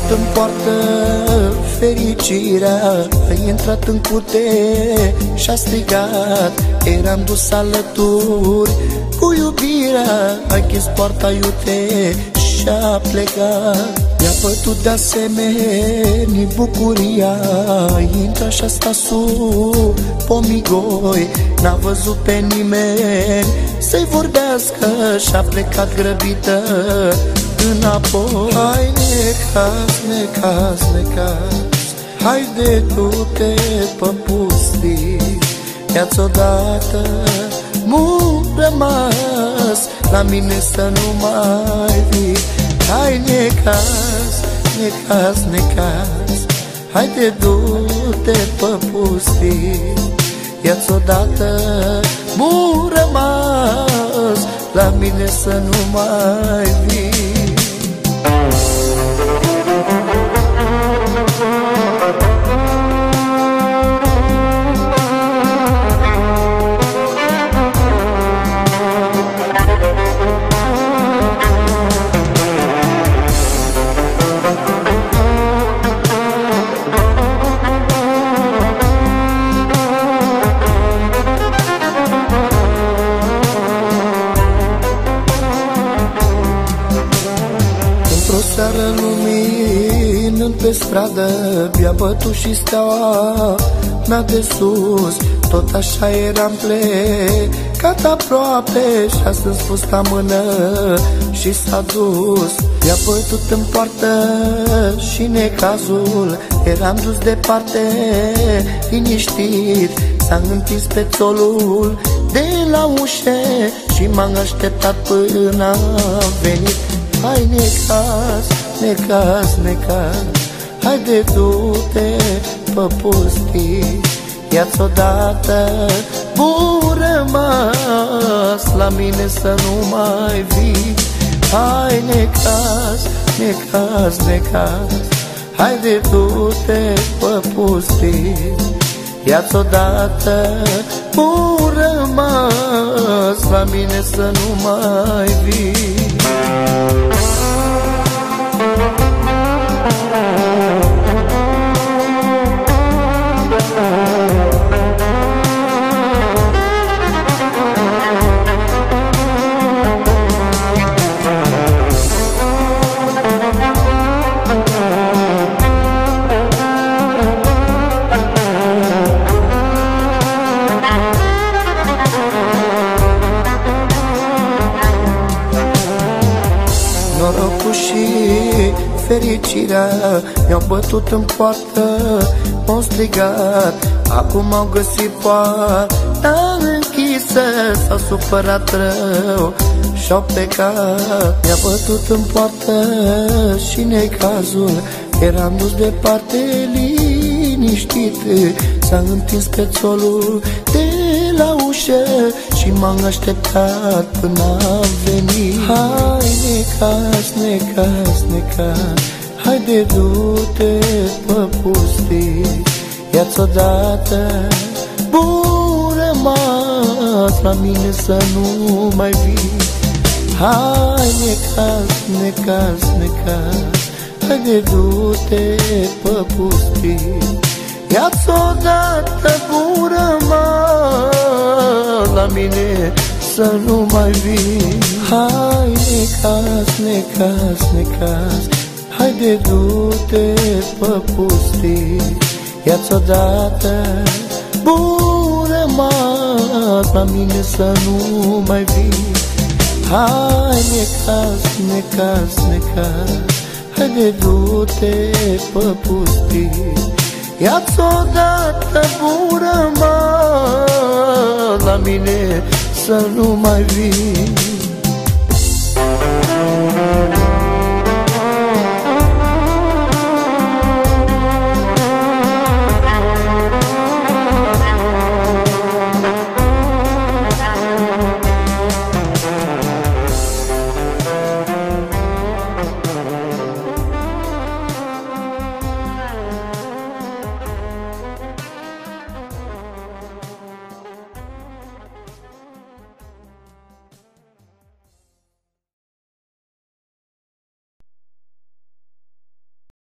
tot îmi poartă fericirea. Ai intrat în curte și-a strigat, eram dus alături cu iubirea. Ai închis poarta iute și-a plecat. Mi-a bătut de asemenea bucuria. Intră și-a stat sub pomigoi, n-a văzut pe nimeni să-i vorbească și-a plecat grăbită înapoi. Hai necaz, necaz, necaz, haide du-te pe pustii. Ia-ți odată mult rămas, la mine să nu mai vii. Hai necaz, necaz, necaz, haide du-te pe pustii. Ia-ți odată mult rămas, la mine să nu mai vii. Seară luminând pe stradă, mi-a bătut și steaua mea de sus. Tot așa eram plecat aproape și-a strâns fusta mână și s-a dus. Mi-a bătut în poartă și necazul, eram dus departe, liniștit. S-a întins pe țolul de la ușă și m-am așteptat până a venit. Hai necaz, necaz, necaz, haide du-te pe pustii. Ia-ți odată bun rămas, la mine să nu mai vii. Hai necaz, necaz, necaz, haide du-te pe pustii. Ia-ți odată bun rămas, la mine să nu mai vii. Norocul și fericirea mi-au bătut în poartă, m-au strigat. Acum au găsit poarta închisă, s-au supărat rău și-au plecat. Mi-a bătut în poartă și necazul, eram dus departe liniștit. S-a întins pe țolul de la ușă și m-am așteptat până a venit. Hai necaz, necaz, necaz, haide du-te pe pustii. Ia-ți odată bun rămas, la mine să nu mai vii. Hai necaz, necaz, necaz, haide du-te pe pustii. Ia-ți odată bun rămas, la mine să nu mai vii. Hai necaz, necaz, necaz, haide du-te pe pustii. Ia-ți odată bun rămas, la mine să nu mai vii. Hai necaz, necaz, necaz, haide du-te pe pustii. Ia-ți odată bun rămas, la mine să nu mai vii.